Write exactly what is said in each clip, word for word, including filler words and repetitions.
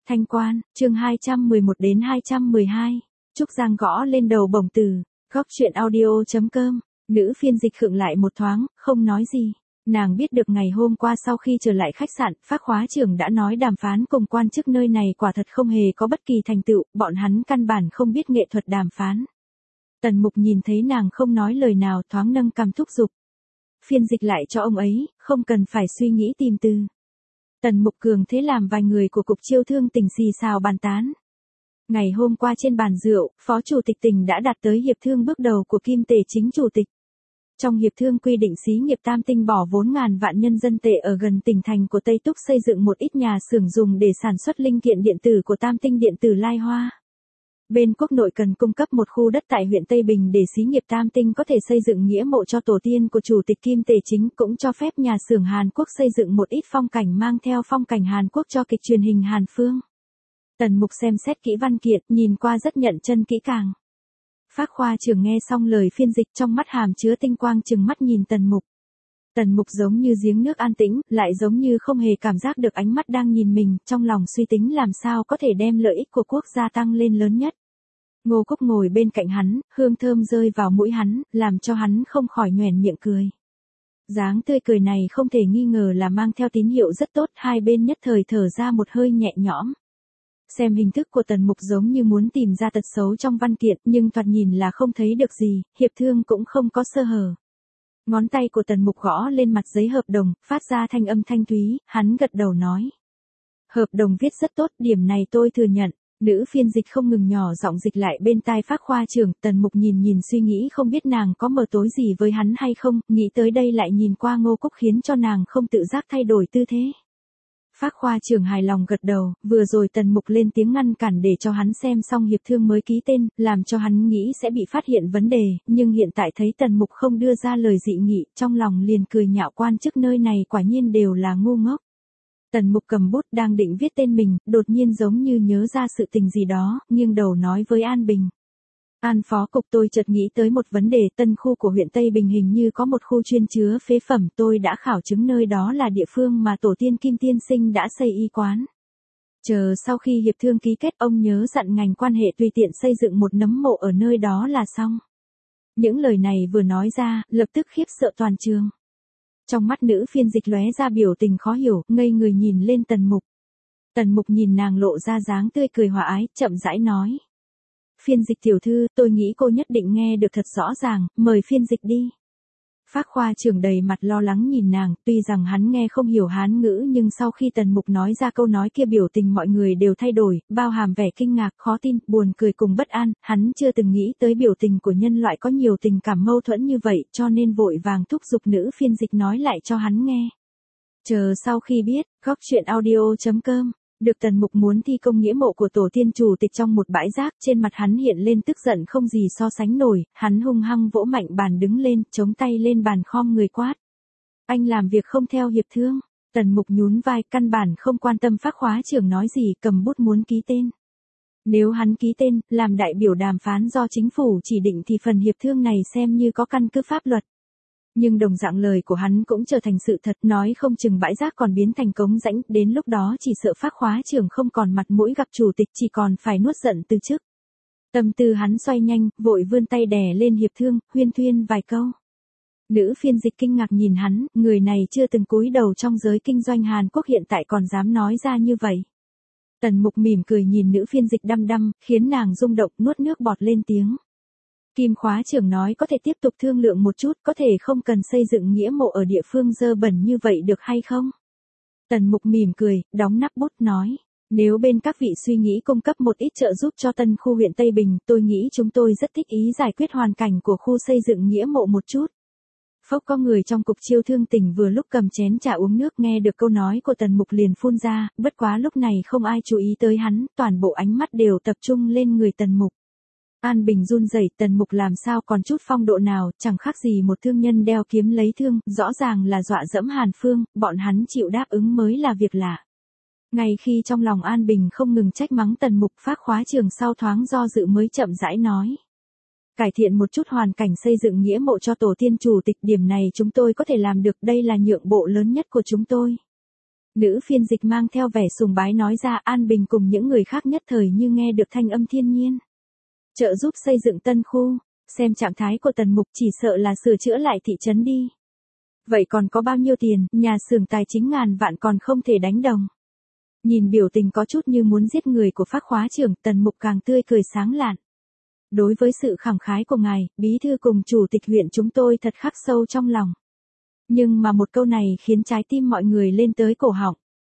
Thanh Quan, chương hai trăm mười một đến hai trăm mười hai. Trúc Giang gõ lên đầu bổng từ. Góc truyện audio.com. Nữ phiên dịch khựng lại một thoáng, không nói gì. Nàng biết được ngày hôm qua sau khi trở lại khách sạn, Phác khóa trưởng đã nói đàm phán cùng quan chức nơi này quả thật không hề có bất kỳ thành tựu, bọn hắn căn bản không biết nghệ thuật đàm phán. Tần Mục nhìn thấy nàng không nói lời nào, thoáng nâng cằm thúc giục. Phiên dịch lại cho ông ấy, không cần phải suy nghĩ tìm từ. Tần Mục cường thế làm vài người của cục chiêu thương tỉnh xì xào bàn tán. Ngày hôm qua trên bàn rượu, phó chủ tịch tỉnh đã đạt tới hiệp thương bước đầu của Kim Tể chính chủ tịch. Trong hiệp thương quy định xí nghiệp Tam Tinh bỏ vốn ngàn vạn nhân dân tệ ở gần tỉnh thành của Tây Túc xây dựng một ít nhà xưởng dùng để sản xuất linh kiện điện tử của Tam Tinh điện tử Lai Hoa. Bên quốc nội cần cung cấp một khu đất tại huyện Tây Bình để xí nghiệp Tam Tinh có thể xây dựng nghĩa mộ cho tổ tiên của chủ tịch Kim Tể chính, cũng cho phép nhà xưởng Hàn Quốc xây dựng một ít phong cảnh mang theo phong cảnh Hàn Quốc cho kịch truyền hình Hàn Phương. Tần Mục xem xét kỹ văn kiện, nhìn qua rất nhận chân kỹ càng. Phác khoa trưởng nghe xong lời phiên dịch, trong mắt hàm chứa tinh quang trừng mắt nhìn Tần Mục. Tần Mục giống như giếng nước an tĩnh, lại giống như không hề cảm giác được ánh mắt đang nhìn mình, trong lòng suy tính làm sao có thể đem lợi ích của quốc gia tăng lên lớn nhất. Ngô Cúc ngồi bên cạnh hắn, hương thơm rơi vào mũi hắn, làm cho hắn không khỏi nhoẻn miệng cười. Dáng tươi cười này không thể nghi ngờ là mang theo tín hiệu rất tốt, hai bên nhất thời thở ra một hơi nhẹ nhõm. Xem hình thức của Tần Mục giống như muốn tìm ra tật xấu trong văn kiện, nhưng thoạt nhìn là không thấy được gì, hiệp thương cũng không có sơ hở. Ngón tay của Tần Mục gõ lên mặt giấy hợp đồng, phát ra thanh âm thanh thúy, hắn gật đầu nói. Hợp đồng viết rất tốt, điểm này tôi thừa nhận. Nữ phiên dịch không ngừng nhỏ giọng dịch lại bên tai Phác khoa trưởng. Tần Mục nhìn nhìn suy nghĩ không biết nàng có mờ tối gì với hắn hay không, nghĩ tới đây lại nhìn qua Ngô Cúc khiến cho nàng không tự giác thay đổi tư thế. Phác khoa trưởng hài lòng gật đầu, vừa rồi Tần Mục lên tiếng ngăn cản để cho hắn xem xong hiệp thương mới ký tên, làm cho hắn nghĩ sẽ bị phát hiện vấn đề, nhưng hiện tại thấy Tần Mục không đưa ra lời dị nghị, trong lòng liền cười nhạo quan chức nơi này quả nhiên đều là ngu ngốc. Tần Mục cầm bút đang định viết tên mình, đột nhiên giống như nhớ ra sự tình gì đó, nghiêng đầu nói với An Bình. An phó cục, tôi chợt nghĩ tới một vấn đề, tân khu của huyện Tây Bình hình như có một khu chuyên chứa phế phẩm, tôi đã khảo chứng nơi đó là địa phương mà tổ tiên Kim Tiên Sinh đã xây y quán. Chờ sau khi hiệp thương ký kết, ông nhớ dặn ngành quan hệ tùy tiện xây dựng một nấm mộ ở nơi đó là xong. Những lời này vừa nói ra, lập tức khiếp sợ toàn trường. Trong mắt nữ phiên dịch lóe ra biểu tình khó hiểu, ngây người nhìn lên Tần Mục. Tần Mục nhìn nàng lộ ra dáng tươi cười hòa ái, chậm rãi nói. Phiên dịch tiểu thư, tôi nghĩ cô nhất định nghe được thật rõ ràng, mời phiên dịch đi. Phác khoa trưởng đầy mặt lo lắng nhìn nàng, tuy rằng hắn nghe không hiểu Hán ngữ nhưng sau khi Tần Mục nói ra câu nói kia biểu tình mọi người đều thay đổi, bao hàm vẻ kinh ngạc, khó tin, buồn cười cùng bất an, hắn chưa từng nghĩ tới biểu tình của nhân loại có nhiều tình cảm mâu thuẫn như vậy, cho nên vội vàng thúc giục nữ phiên dịch nói lại cho hắn nghe. Chờ sau khi biết, góc truyện audio.com. Được Tần Mục muốn thi công nghĩa mộ của tổ tiên chủ tịch trong một bãi rác, trên mặt hắn hiện lên tức giận không gì so sánh nổi, hắn hung hăng vỗ mạnh bàn đứng lên, chống tay lên bàn khom người quát. Anh làm việc không theo hiệp thương. Tần Mục nhún vai, căn bản không quan tâm Phác khóa trưởng nói gì, cầm bút muốn ký tên. Nếu hắn ký tên, làm đại biểu đàm phán do chính phủ chỉ định thì phần hiệp thương này xem như có căn cứ pháp luật. Nhưng đồng dạng lời của hắn cũng trở thành sự thật, nói không chừng bãi rác còn biến thành cống rãnh, đến lúc đó chỉ sợ Phác khóa trưởng không còn mặt mũi gặp chủ tịch, chỉ còn phải nuốt giận từ chức. Tâm tư hắn xoay nhanh, vội vươn tay đè lên hiệp thương, huyên thuyên vài câu. Nữ phiên dịch kinh ngạc nhìn hắn, người này chưa từng cúi đầu trong giới kinh doanh Hàn Quốc hiện tại còn dám nói ra như vậy. Tần Mục mỉm cười nhìn nữ phiên dịch đăm đăm, khiến nàng rung động nuốt nước bọt lên tiếng. Kim khóa trưởng nói có thể tiếp tục thương lượng một chút, có thể không cần xây dựng nghĩa mộ ở địa phương dơ bẩn như vậy được hay không? Tần Mục mỉm cười, đóng nắp bút nói. Nếu bên các vị suy nghĩ cung cấp một ít trợ giúp cho tân khu huyện Tây Bình, tôi nghĩ chúng tôi rất thích ý giải quyết hoàn cảnh của khu xây dựng nghĩa mộ một chút. Phốc có người trong cục chiêu thương tỉnh vừa lúc cầm chén trà uống nước nghe được câu nói của Tần Mục liền phun ra, bất quá lúc này không ai chú ý tới hắn, toàn bộ ánh mắt đều tập trung lên người Tần Mục. An Bình run rẩy, Tần Mục làm sao còn chút phong độ nào, chẳng khác gì một thương nhân đeo kiếm lấy thương, rõ ràng là dọa dẫm Hàn Phương, bọn hắn chịu đáp ứng mới là việc lạ. Ngay khi trong lòng An Bình không ngừng trách mắng Tần Mục, Phác khóa trưởng sau thoáng do dự mới chậm rãi nói. Cải thiện một chút hoàn cảnh xây dựng nghĩa mộ cho tổ tiên chủ tịch, điểm này chúng tôi có thể làm được, đây là nhượng bộ lớn nhất của chúng tôi. Nữ phiên dịch mang theo vẻ sùng bái nói ra. An Bình cùng những người khác nhất thời như nghe được thanh âm thiên nhiên. Trợ giúp xây dựng tân khu, xem trạng thái của Tần Mục chỉ sợ là sửa chữa lại thị trấn đi. Vậy còn có bao nhiêu tiền, nhà xưởng tài chính ngàn vạn còn không thể đánh đồng. Nhìn biểu tình có chút như muốn giết người của Phác khóa trưởng, Tần Mục càng tươi cười sáng lạn. Đối với sự khẳng khái của ngài, bí thư cùng chủ tịch huyện chúng tôi thật khắc sâu trong lòng. Nhưng mà một câu này khiến trái tim mọi người lên tới cổ họng.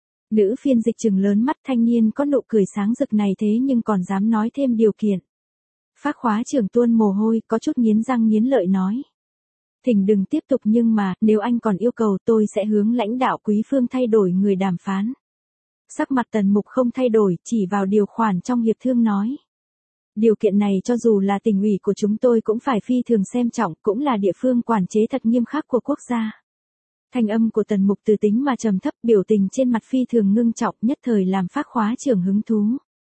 Nữ phiên dịch trừng lớn mắt, thanh niên có nụ cười sáng rực này thế nhưng còn dám nói thêm điều kiện. Phác khóa trưởng tuôn mồ hôi, có chút nghiến răng nghiến lợi nói. Thỉnh đừng tiếp tục, nhưng mà, nếu anh còn yêu cầu tôi sẽ hướng lãnh đạo Quý Phương thay đổi người đàm phán. Sắc mặt Tần Mục không thay đổi, chỉ vào điều khoản trong hiệp thương nói. Điều kiện này cho dù là tỉnh ủy của chúng tôi cũng phải phi thường xem trọng, cũng là địa phương quản chế thật nghiêm khắc của quốc gia. Thanh âm của Tần Mục từ tính mà trầm thấp, biểu tình trên mặt phi thường ngưng trọng, nhất thời làm Phác khóa trưởng hứng thú.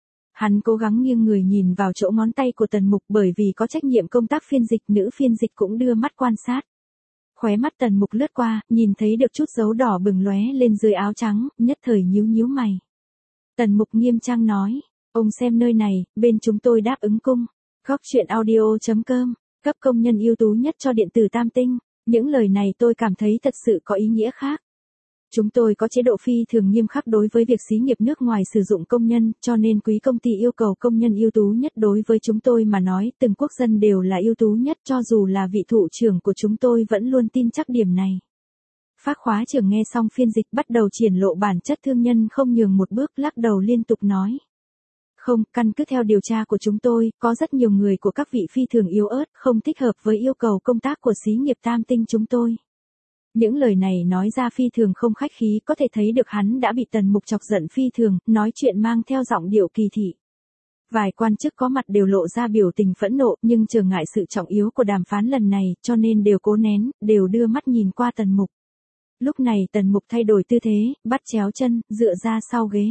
Hắn cố gắng nghiêng người nhìn vào chỗ ngón tay của Tần Mục, bởi vì có trách nhiệm công tác phiên dịch, nữ phiên dịch cũng đưa mắt quan sát. Khóe mắt Tần Mục lướt qua, nhìn thấy được chút dấu đỏ bừng lóe lên dưới áo trắng, nhất thời nhíu nhíu mày. Tần Mục nghiêm trang nói, ông xem nơi này, bên chúng tôi đáp ứng cung. Góc truyện audio chấm com, cấp công nhân ưu tú nhất cho điện tử Tam Tinh. Những lời này tôi cảm thấy thật sự có ý nghĩa khác. Chúng tôi có chế độ phi thường nghiêm khắc đối với việc xí nghiệp nước ngoài sử dụng công nhân, cho nên quý công ty yêu cầu công nhân ưu tú nhất. Đối với chúng tôi mà nói, từng quốc dân đều là ưu tú nhất, cho dù là vị thủ trưởng của chúng tôi vẫn luôn tin chắc điểm này. Phác khóa trưởng nghe xong phiên dịch bắt đầu triển lộ bản chất thương nhân không nhường một bước, lắc đầu liên tục nói. Không, căn cứ theo điều tra của chúng tôi, có rất nhiều người của các vị phi thường yếu ớt, không thích hợp với yêu cầu công tác của xí nghiệp Tam Tinh chúng tôi. Những lời này nói ra phi thường không khách khí, có thể thấy được hắn đã bị Tần Mục chọc giận phi thường, nói chuyện mang theo giọng điệu kỳ thị. Vài quan chức có mặt đều lộ ra biểu tình phẫn nộ, nhưng trở ngại sự trọng yếu của đàm phán lần này, cho nên đều cố nén, đều đưa mắt nhìn qua Tần Mục. Lúc này Tần Mục thay đổi tư thế, bắt chéo chân, dựa ra sau ghế.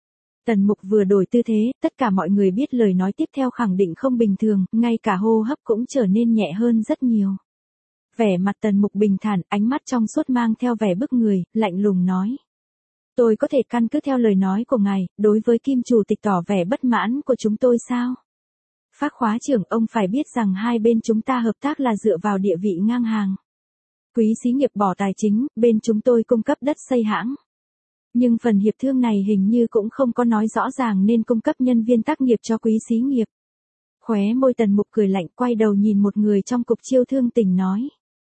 Tần Mục vừa đổi tư thế, tất cả mọi người biết lời nói tiếp theo khẳng định không bình thường, ngay cả hô hấp cũng trở nên nhẹ hơn rất nhiều. Vẻ mặt Tần Mục bình thản, ánh mắt trong suốt mang theo vẻ bức người, lạnh lùng nói. Tôi có thể căn cứ theo lời nói của ngài, đối với Kim chủ tịch tỏ vẻ bất mãn của chúng tôi sao? Phác khóa trưởng, ông phải biết rằng hai bên chúng ta hợp tác là dựa vào địa vị ngang hàng. Quý xí nghiệp bỏ tài chính, bên chúng tôi cung cấp đất xây hãng. Nhưng phần hiệp thương này hình như cũng không có nói rõ ràng nên cung cấp nhân viên tác nghiệp cho quý xí nghiệp. Khóe môi Tần Mục cười lạnh, quay đầu nhìn một người trong cục chiêu thương tỉnh nói.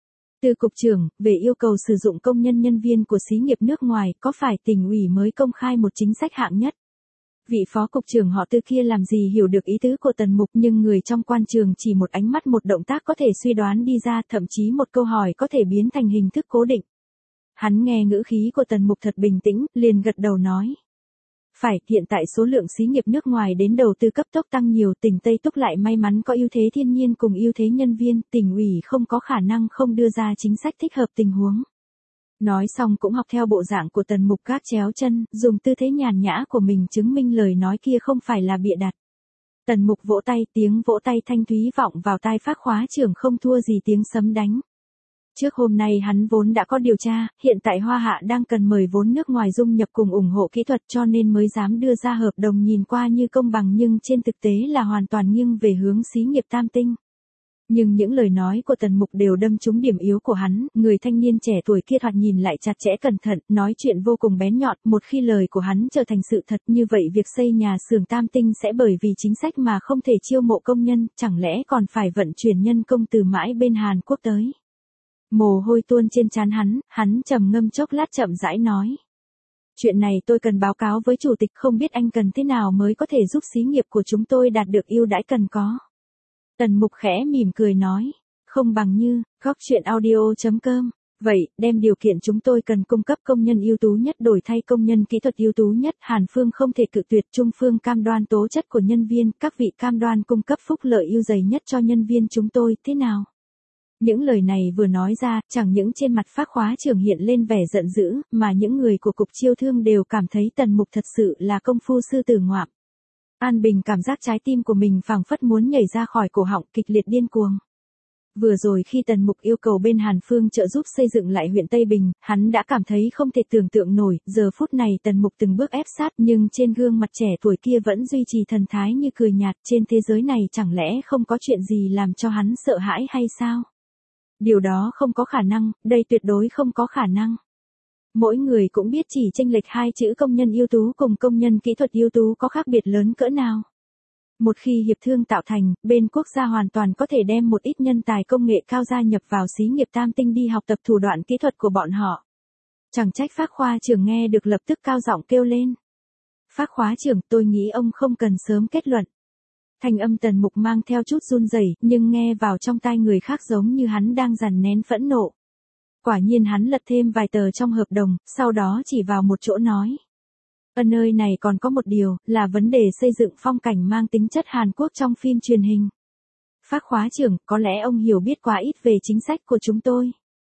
Từ cục trưởng, về yêu cầu sử dụng công nhân nhân viên của xí nghiệp nước ngoài, có phải tỉnh ủy mới công khai một chính sách hạng nhất? Vị phó cục trưởng họ Từ kia làm gì hiểu được ý tứ của Tần Mục, nhưng người trong quan trường chỉ một ánh mắt một động tác có thể suy đoán đi ra, thậm chí một câu hỏi có thể biến thành hình thức cố định. Hắn nghe ngữ khí của Tần Mục thật bình tĩnh, liền gật đầu nói. Phải, hiện tại số lượng xí nghiệp nước ngoài đến đầu tư cấp tốc tăng nhiều, tỉnh Tây Túc lại may mắn có ưu thế thiên nhiên cùng ưu thế nhân viên, tỉnh ủy không có khả năng không đưa ra chính sách thích hợp tình huống. Nói xong cũng học theo bộ dạng của Tần Mục gác chéo chân, dùng tư thế nhàn nhã của mình chứng minh lời nói kia không phải là bịa đặt. Tần Mục vỗ tay, tiếng vỗ tay thanh thúy vọng vào tai Phác khóa trưởng không thua gì tiếng sấm đánh. Trước hôm nay hắn vốn đã có điều tra, hiện tại Hoa Hạ đang cần mời vốn nước ngoài dung nhập cùng ủng hộ kỹ thuật cho nên mới dám đưa ra hợp đồng nhìn qua như công bằng nhưng trên thực tế là hoàn toàn nghiêng về hướng xí nghiệp Tam Tinh. Nhưng những lời nói của Tần Mục đều đâm trúng điểm yếu của hắn, người thanh niên trẻ tuổi kia thoạt nhìn lại chặt chẽ cẩn thận, nói chuyện vô cùng bén nhọn, một khi lời của hắn trở thành sự thật như vậy việc xây nhà xưởng Tam Tinh sẽ bởi vì chính sách mà không thể chiêu mộ công nhân, chẳng lẽ còn phải vận chuyển nhân công từ mãi bên Hàn Quốc tới. Mồ hôi tuôn trên trán hắn, hắn trầm ngâm chốc lát chậm rãi nói. Chuyện này tôi cần báo cáo với chủ tịch, không biết anh cần thế nào mới có thể giúp xí nghiệp của chúng tôi đạt được ưu đãi cần có. Tần Mục khẽ mỉm cười nói, không bằng như, góc truyện audio chấm com. Vậy, đem điều kiện chúng tôi cần cung cấp công nhân ưu tú nhất đổi thay công nhân kỹ thuật ưu tú nhất, Hàn Phương không thể cự tuyệt, Trung Phương cam đoan tố chất của nhân viên, các vị cam đoan cung cấp phúc lợi ưu dày nhất cho nhân viên chúng tôi, thế nào? Những lời này vừa nói ra, chẳng những trên mặt Phác khóa trưởng hiện lên vẻ giận dữ, mà những người của cục chiêu thương đều cảm thấy Tần Mục thật sự là công phu sư tử ngoạm. An Bình cảm giác trái tim của mình phảng phất muốn nhảy ra khỏi cổ họng, kịch liệt điên cuồng. Vừa rồi khi Tần Mục yêu cầu bên Hàn Phương trợ giúp xây dựng lại huyện Tây Bình, hắn đã cảm thấy không thể tưởng tượng nổi, giờ phút này Tần Mục từng bước ép sát nhưng trên gương mặt trẻ tuổi kia vẫn duy trì thần thái như cười nhạt, trên thế giới này chẳng lẽ không có chuyện gì làm cho hắn sợ hãi hay sao? Điều đó không có khả năng, đây tuyệt đối không có khả năng. Mỗi người cũng biết chỉ chênh lệch hai chữ công nhân ưu tú cùng công nhân kỹ thuật ưu tú có khác biệt lớn cỡ nào. Một khi hiệp thương tạo thành, bên quốc gia hoàn toàn có thể đem một ít nhân tài công nghệ cao gia nhập vào xí nghiệp Tam Tinh đi học tập thủ đoạn kỹ thuật của bọn họ. Chẳng trách Phác khoa trưởng nghe được lập tức cao giọng kêu lên. Phác khóa trưởng, tôi nghĩ ông không cần sớm kết luận. Thanh âm Tần Mục mang theo chút run rẩy, nhưng nghe vào trong tai người khác giống như hắn đang dằn nén phẫn nộ. Quả nhiên hắn lật thêm vài tờ trong hợp đồng, sau đó chỉ vào một chỗ nói. Ở nơi này còn có một điều, là vấn đề xây dựng phong cảnh mang tính chất Hàn Quốc trong phim truyền hình. Phác khóa trưởng, có lẽ ông hiểu biết quá ít về chính sách của chúng tôi.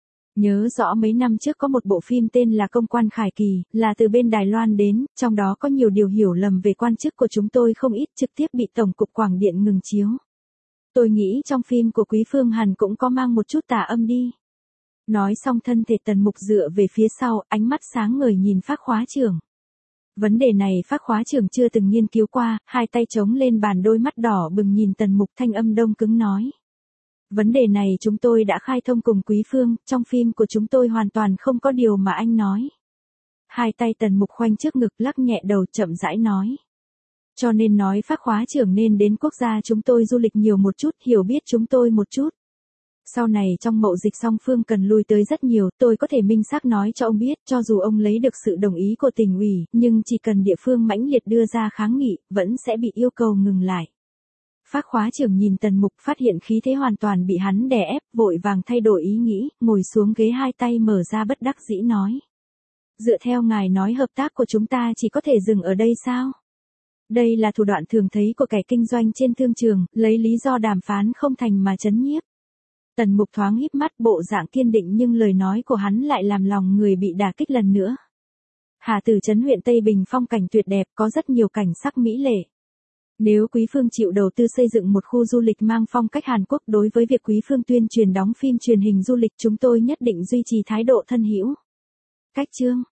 Nhớ rõ mấy năm trước có một bộ phim tên là Công quan Khải Kỳ, là từ bên Đài Loan đến, trong đó có nhiều điều hiểu lầm về quan chức của chúng tôi không ít, trực tiếp bị Tổng cục Quảng điện ngừng chiếu. Tôi nghĩ trong phim của Quý Phương Hàn cũng có mang một chút tà âm đi. Nói xong thân thể Tần Mục dựa về phía sau, ánh mắt sáng ngời nhìn Phác khóa trưởng. Vấn đề này Phác khóa trưởng chưa từng nghiên cứu qua, hai tay chống lên bàn, đôi mắt đỏ bừng nhìn Tần Mục, thanh âm đông cứng nói. Vấn đề này chúng tôi đã khai thông cùng Quý Phương, trong phim của chúng tôi hoàn toàn không có điều mà anh nói. Hai tay Tần Mục khoanh trước ngực, lắc nhẹ đầu, chậm rãi nói. Cho nên nói Phác khóa trưởng nên đến quốc gia chúng tôi du lịch nhiều một chút, hiểu biết chúng tôi một chút. Sau này trong mậu dịch song phương cần lui tới rất nhiều, tôi có thể minh xác nói cho ông biết, cho dù ông lấy được sự đồng ý của tỉnh ủy, nhưng chỉ cần địa phương mãnh liệt đưa ra kháng nghị, vẫn sẽ bị yêu cầu ngừng lại. Phác khóa trưởng nhìn Tần Mục, phát hiện khí thế hoàn toàn bị hắn đè ép, vội vàng thay đổi ý nghĩ, ngồi xuống ghế, hai tay mở ra bất đắc dĩ nói. Dựa theo ngài nói hợp tác của chúng ta chỉ có thể dừng ở đây sao? Đây là thủ đoạn thường thấy của kẻ kinh doanh trên thương trường, lấy lý do đàm phán không thành mà trấn nhiếp. Tần Mục thoáng híp mắt, bộ dạng kiên định, nhưng lời nói của hắn lại làm lòng người bị đả kích lần nữa. Hà Tử Trấn huyện Tây Bình phong cảnh tuyệt đẹp, có rất nhiều cảnh sắc mỹ lệ. Nếu Quý Phương chịu đầu tư xây dựng một khu du lịch mang phong cách Hàn Quốc, đối với việc Quý Phương tuyên truyền đóng phim truyền hình du lịch, chúng tôi nhất định duy trì thái độ thân hữu. Cách chương